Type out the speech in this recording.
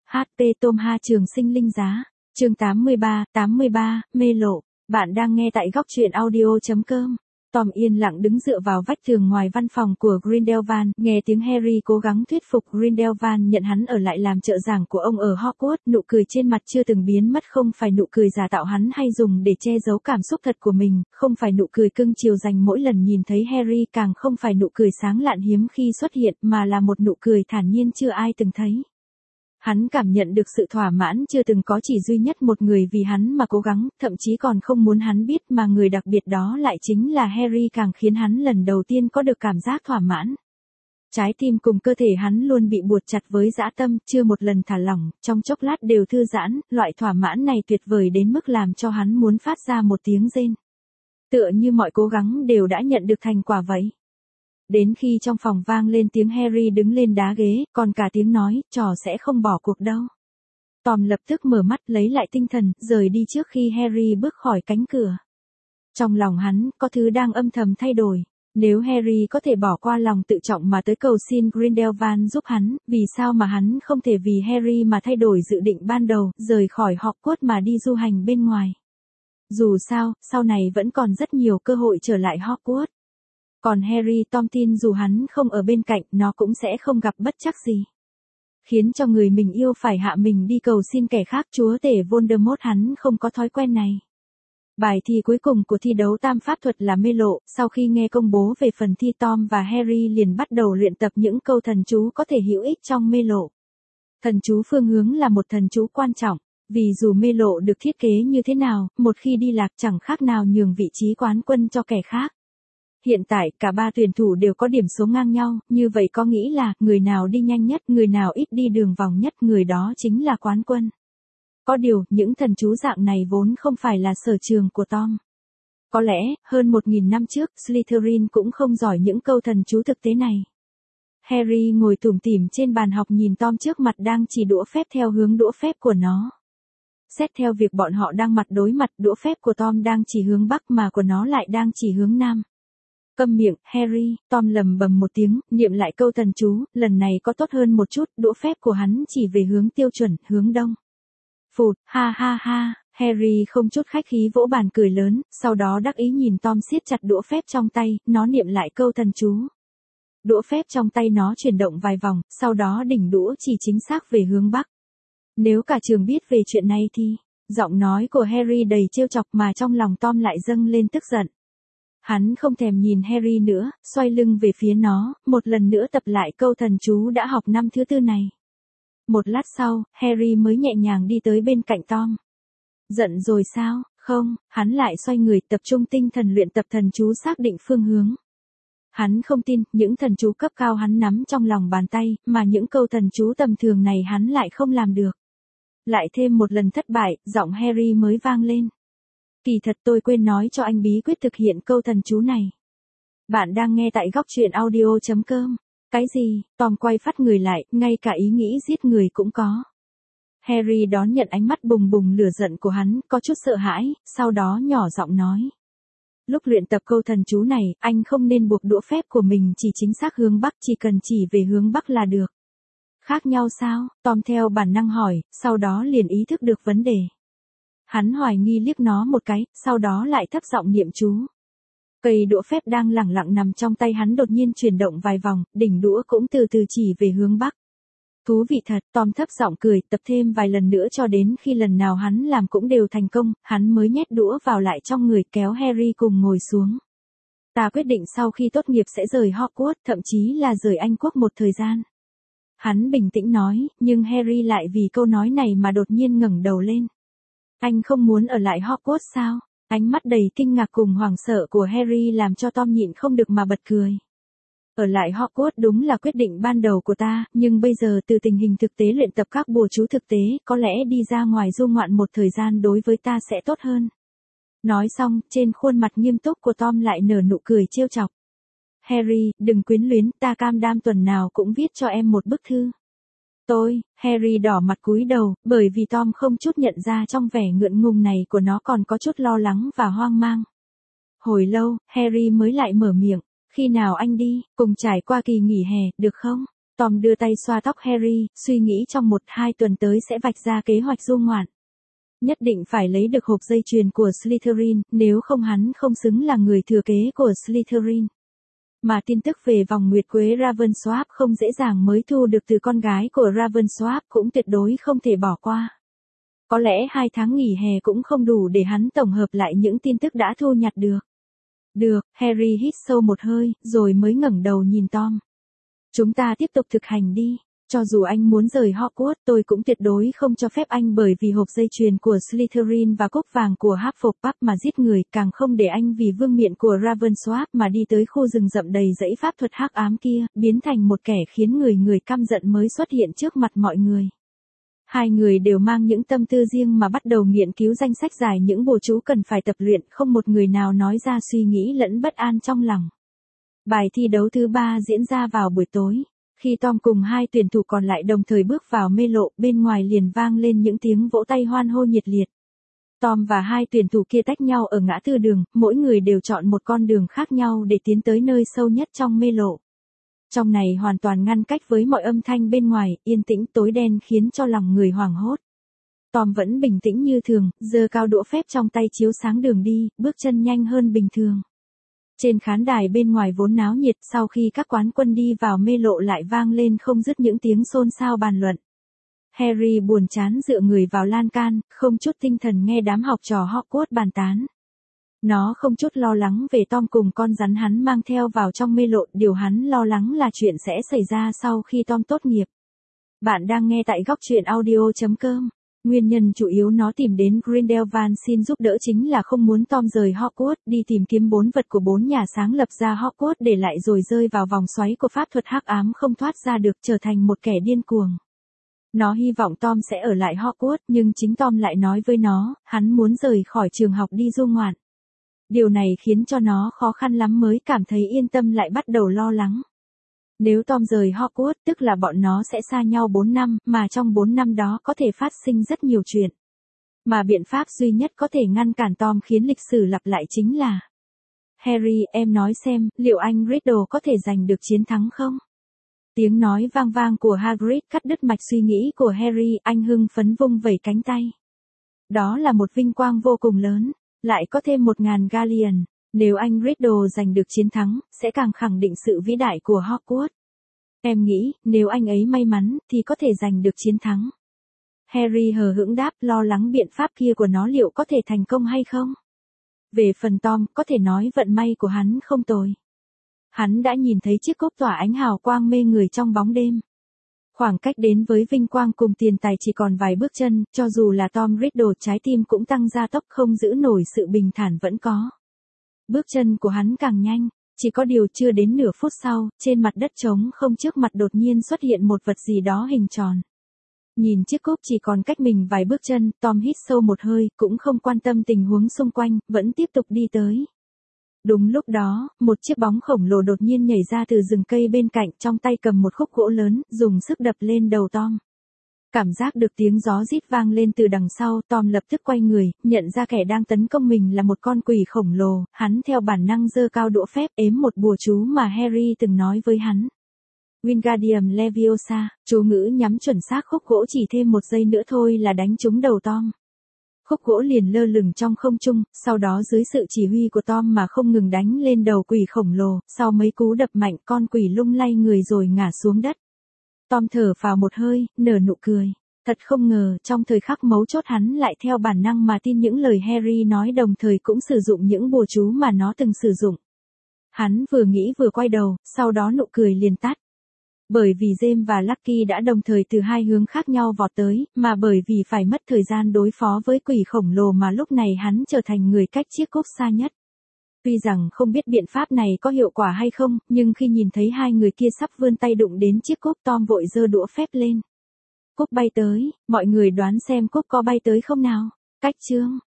HP Tom Ha Trường Sinh Linh Giá. Chương 83, mê lộ. Bạn đang nghe tại góc truyện audio.com. Tom yên lặng đứng dựa vào vách tường ngoài văn phòng của Grindelwald, nghe tiếng Harry cố gắng thuyết phục Grindelwald nhận hắn ở lại làm trợ giảng của ông ở Hogwarts. Nụ cười trên mặt chưa từng biến mất, không phải nụ cười giả tạo hắn hay dùng để che giấu cảm xúc thật của mình, không phải nụ cười cưng chiều dành mỗi lần nhìn thấy Harry, càng không phải nụ cười sáng lạn hiếm khi xuất hiện, mà là một nụ cười thản nhiên chưa ai từng thấy. Hắn cảm nhận được sự thỏa mãn chưa từng có, chỉ duy nhất một người vì hắn mà cố gắng, thậm chí còn không muốn hắn biết, mà người đặc biệt đó lại chính là Harry, càng khiến hắn lần đầu tiên có được cảm giác thỏa mãn. Trái tim cùng cơ thể hắn luôn bị buộc chặt với dã tâm, chưa một lần thả lỏng, trong chốc lát đều thư giãn, loại thỏa mãn này tuyệt vời đến mức làm cho hắn muốn phát ra một tiếng rên. Tựa như mọi cố gắng đều đã nhận được thành quả vậy. Đến khi trong phòng vang lên tiếng Harry đứng lên đá ghế, còn cả tiếng nói, trò sẽ không bỏ cuộc đâu. Tom lập tức mở mắt lấy lại tinh thần, rời đi trước khi Harry bước khỏi cánh cửa. Trong lòng hắn, có thứ đang âm thầm thay đổi. Nếu Harry có thể bỏ qua lòng tự trọng mà tới cầu xin Grindelwald giúp hắn, vì sao mà hắn không thể vì Harry mà thay đổi dự định ban đầu, rời khỏi Hogwarts mà đi du hành bên ngoài. Dù sao, sau này vẫn còn rất nhiều cơ hội trở lại Hogwarts. Còn Harry, Tom tin dù hắn không ở bên cạnh, nó cũng sẽ không gặp bất trắc gì. Khiến cho người mình yêu phải hạ mình đi cầu xin kẻ khác, chúa tể Voldemort hắn không có thói quen này. Bài thi cuối cùng của thi đấu tam pháp thuật là mê lộ. Sau khi nghe công bố về phần thi, Tom và Harry liền bắt đầu luyện tập những câu thần chú có thể hữu ích trong mê lộ. Thần chú phương hướng là một thần chú quan trọng, vì dù mê lộ được thiết kế như thế nào, một khi đi lạc chẳng khác nào nhường vị trí quán quân cho kẻ khác. Hiện tại, cả ba tuyển thủ đều có điểm số ngang nhau, như vậy có nghĩa là, người nào đi nhanh nhất, người nào ít đi đường vòng nhất, người đó chính là quán quân. Có điều, những thần chú dạng này vốn không phải là sở trường của Tom. Có lẽ, hơn 1000 năm trước, Slytherin cũng không giỏi những câu thần chú thực tế này. Harry ngồi tủm tỉm trên bàn học nhìn Tom trước mặt đang chỉ đũa phép theo hướng đũa phép của nó. Xét theo việc bọn họ đang mặt đối mặt, đũa phép của Tom đang chỉ hướng bắc mà của nó lại đang chỉ hướng nam. Câm miệng, Harry, Tom lầm bầm một tiếng, niệm lại câu thần chú, lần này có tốt hơn một chút, đũa phép của hắn chỉ về hướng tiêu chuẩn, hướng đông. Phụt, ha ha ha, Harry không chút khách khí vỗ bàn cười lớn, sau đó đắc ý nhìn Tom siết chặt đũa phép trong tay, nó niệm lại câu thần chú. Đũa phép trong tay nó chuyển động vài vòng, sau đó đỉnh đũa chỉ chính xác về hướng bắc. Nếu cả trường biết về chuyện này thì, giọng nói của Harry đầy trêu chọc mà trong lòng Tom lại dâng lên tức giận. Hắn không thèm nhìn Harry nữa, xoay lưng về phía nó, một lần nữa tập lại câu thần chú đã học năm thứ tư này. Một lát sau, Harry mới nhẹ nhàng đi tới bên cạnh Tom. Giận rồi sao? Không, hắn lại xoay người tập trung tinh thần luyện tập thần chú xác định phương hướng. Hắn không tin, những thần chú cấp cao hắn nắm trong lòng bàn tay, mà những câu thần chú tầm thường này hắn lại không làm được. Lại thêm một lần thất bại, giọng Harry mới vang lên. Kỳ thật tôi quên nói cho anh bí quyết thực hiện câu thần chú này. Bạn đang nghe tại góc truyện audio.com. Cái gì? Tom quay phát người lại, ngay cả ý nghĩ giết người cũng có. Harry đón nhận ánh mắt bùng bùng lửa giận của hắn, có chút sợ hãi, sau đó nhỏ giọng nói. Lúc luyện tập câu thần chú này, anh không nên buộc đũa phép của mình chỉ chính xác hướng bắc, chỉ cần chỉ về hướng bắc là được. Khác nhau sao? Tom theo bản năng hỏi, sau đó liền ý thức được vấn đề. Hắn hoài nghi liếc nó một cái, sau đó lại thấp giọng niệm chú. Cây đũa phép đang lẳng lặng nằm trong tay hắn đột nhiên chuyển động vài vòng, đỉnh đũa cũng từ từ chỉ về hướng bắc. Thú vị thật, Tom thấp giọng cười, tập thêm vài lần nữa cho đến khi lần nào hắn làm cũng đều thành công, hắn mới nhét đũa vào lại trong người, kéo Harry cùng ngồi xuống. Ta quyết định sau khi tốt nghiệp sẽ rời Hogwarts, thậm chí là rời Anh Quốc một thời gian. Hắn bình tĩnh nói, nhưng Harry lại vì câu nói này mà đột nhiên ngẩng đầu lên. Anh không muốn ở lại Hogwarts sao? Ánh mắt đầy kinh ngạc cùng hoảng sợ của Harry làm cho Tom nhịn không được mà bật cười. Ở lại Hogwarts đúng là quyết định ban đầu của ta, nhưng bây giờ từ tình hình thực tế luyện tập các bùa chú thực tế, có lẽ đi ra ngoài du ngoạn một thời gian đối với ta sẽ tốt hơn. Nói xong, trên khuôn mặt nghiêm túc của Tom lại nở nụ cười trêu chọc. Harry, đừng quyến luyến, ta cam đoan tuần nào cũng viết cho em một bức thư. Harry đỏ mặt cúi đầu, bởi vì Tom không chút nhận ra trong vẻ ngượng ngùng này của nó còn có chút lo lắng và hoang mang. Hồi lâu, Harry mới lại mở miệng, khi nào anh đi, cùng trải qua kỳ nghỉ hè, được không? Tom đưa tay xoa tóc Harry, suy nghĩ trong 1-2 tuần tới sẽ vạch ra kế hoạch du ngoạn. Nhất định phải lấy được hộp dây chuyền của Slytherin, nếu không hắn không xứng là người thừa kế của Slytherin. Mà tin tức về vòng nguyệt quế Ravensworth không dễ dàng mới thu được từ con gái của Ravensworth cũng tuyệt đối không thể bỏ qua. Có lẽ 2 tháng nghỉ hè cũng không đủ để hắn tổng hợp lại những tin tức đã thu nhặt được. Được, Harry hít sâu một hơi, rồi mới ngẩng đầu nhìn Tom. Chúng ta tiếp tục thực hành đi. Cho dù anh muốn rời Hogwarts, tôi cũng tuyệt đối không cho phép anh bởi vì hộp dây chuyền của Slytherin và cốc vàng của Hufflepuff mà giết người, càng không để anh vì vương miện của Ravensworth mà đi tới khu rừng rậm đầy dãy pháp thuật hắc ám kia, biến thành một kẻ khiến người căm giận mới xuất hiện trước mặt mọi người. Hai người đều mang những tâm tư riêng mà bắt đầu nghiên cứu danh sách dài những bùa chú cần phải tập luyện, không một người nào nói ra suy nghĩ lẫn bất an trong lòng. Bài thi đấu thứ 3 diễn ra vào buổi tối. Khi Tom cùng 2 tuyển thủ còn lại đồng thời bước vào mê lộ, bên ngoài liền vang lên những tiếng vỗ tay hoan hô nhiệt liệt. Tom và 2 tuyển thủ kia tách nhau ở ngã tư đường, mỗi người đều chọn một con đường khác nhau để tiến tới nơi sâu nhất trong mê lộ. Trong này hoàn toàn ngăn cách với mọi âm thanh bên ngoài, yên tĩnh tối đen khiến cho lòng người hoảng hốt. Tom vẫn bình tĩnh như thường, giơ cao đũa phép trong tay chiếu sáng đường đi, bước chân nhanh hơn bình thường. Trên khán đài bên ngoài vốn náo nhiệt, sau khi các quán quân đi vào mê lộ lại vang lên không dứt những tiếng xôn xao bàn luận. Harry buồn chán dựa người vào lan can, không chút tinh thần nghe đám học trò Hogwarts bàn tán. Nó không chút lo lắng về Tom cùng con rắn hắn mang theo vào trong mê lộ, điều hắn lo lắng là chuyện sẽ xảy ra sau khi Tom tốt nghiệp. Bạn đang nghe tại góc truyện audio.com. Nguyên nhân chủ yếu nó tìm đến Grindelwald xin giúp đỡ chính là không muốn Tom rời Hogwarts, đi tìm kiếm 4 vật của 4 nhà sáng lập ra Hogwarts để lại rồi rơi vào vòng xoáy của pháp thuật hắc ám không thoát ra được, trở thành một kẻ điên cuồng. Nó hy vọng Tom sẽ ở lại Hogwarts, nhưng chính Tom lại nói với nó, hắn muốn rời khỏi trường học đi du ngoạn. Điều này khiến cho nó khó khăn lắm mới cảm thấy yên tâm, lại bắt đầu lo lắng. Nếu Tom rời Hogwarts, tức là bọn nó sẽ xa nhau 4 năm, mà trong 4 năm đó có thể phát sinh rất nhiều chuyện. Mà biện pháp duy nhất có thể ngăn cản Tom khiến lịch sử lặp lại chính là: Harry, em nói xem, liệu anh Riddle có thể giành được chiến thắng không? Tiếng nói vang vang của Hagrid cắt đứt mạch suy nghĩ của Harry, anh hưng phấn vung vẩy cánh tay. Đó là một vinh quang vô cùng lớn, lại có thêm 1000 galleon. Nếu anh Riddle giành được chiến thắng, sẽ càng khẳng định sự vĩ đại của Hogwarts. Em nghĩ, nếu anh ấy may mắn, thì có thể giành được chiến thắng. Harry hờ hững đáp, lo lắng biện pháp kia của nó liệu có thể thành công hay không. Về phần Tom, có thể nói vận may của hắn không tồi. Hắn đã nhìn thấy chiếc cốc tỏa ánh hào quang mê người trong bóng đêm. Khoảng cách đến với vinh quang cùng tiền tài chỉ còn vài bước chân, cho dù là Tom Riddle trái tim cũng tăng gia tốc, không giữ nổi sự bình thản vẫn có. Bước chân của hắn càng nhanh, chỉ có điều chưa đến nửa phút sau, trên mặt đất trống không trước mặt đột nhiên xuất hiện một vật gì đó hình tròn. Nhìn chiếc cúp chỉ còn cách mình vài bước chân, Tom hít sâu một hơi, cũng không quan tâm tình huống xung quanh, vẫn tiếp tục đi tới. Đúng lúc đó, một chiếc bóng khổng lồ đột nhiên nhảy ra từ rừng cây bên cạnh, trong tay cầm một khúc gỗ lớn, dùng sức đập lên đầu Tom. Cảm giác được tiếng gió rít vang lên từ đằng sau, Tom lập tức quay người, nhận ra kẻ đang tấn công mình là một con quỷ khổng lồ, hắn theo bản năng giơ cao đũa phép ếm một bùa chú mà Harry từng nói với hắn. Wingardium Leviosa, chú ngữ nhắm chuẩn xác khúc gỗ, chỉ thêm 1 giây nữa thôi là đánh trúng đầu Tom. Khúc gỗ liền lơ lửng trong không trung, sau đó dưới sự chỉ huy của Tom mà không ngừng đánh lên đầu quỷ khổng lồ, sau mấy cú đập mạnh con quỷ lung lay người rồi ngã xuống đất. Tom thở phào một hơi, nở nụ cười. Thật không ngờ, trong thời khắc mấu chốt hắn lại theo bản năng mà tin những lời Harry nói, đồng thời cũng sử dụng những bùa chú mà nó từng sử dụng. Hắn vừa nghĩ vừa quay đầu, sau đó nụ cười liền tắt. Bởi vì James và Lucky đã đồng thời từ 2 hướng khác nhau vọt tới, mà bởi vì phải mất thời gian đối phó với quỷ khổng lồ mà lúc này hắn trở thành người cách chiếc cúp xa nhất. Tuy rằng không biết biện pháp này có hiệu quả hay không, nhưng khi nhìn thấy 2 người kia sắp vươn tay đụng đến chiếc cúp, Tom vội giơ đũa phép lên. Cúp bay tới, mọi người đoán xem cúp có bay tới không nào? Cách chương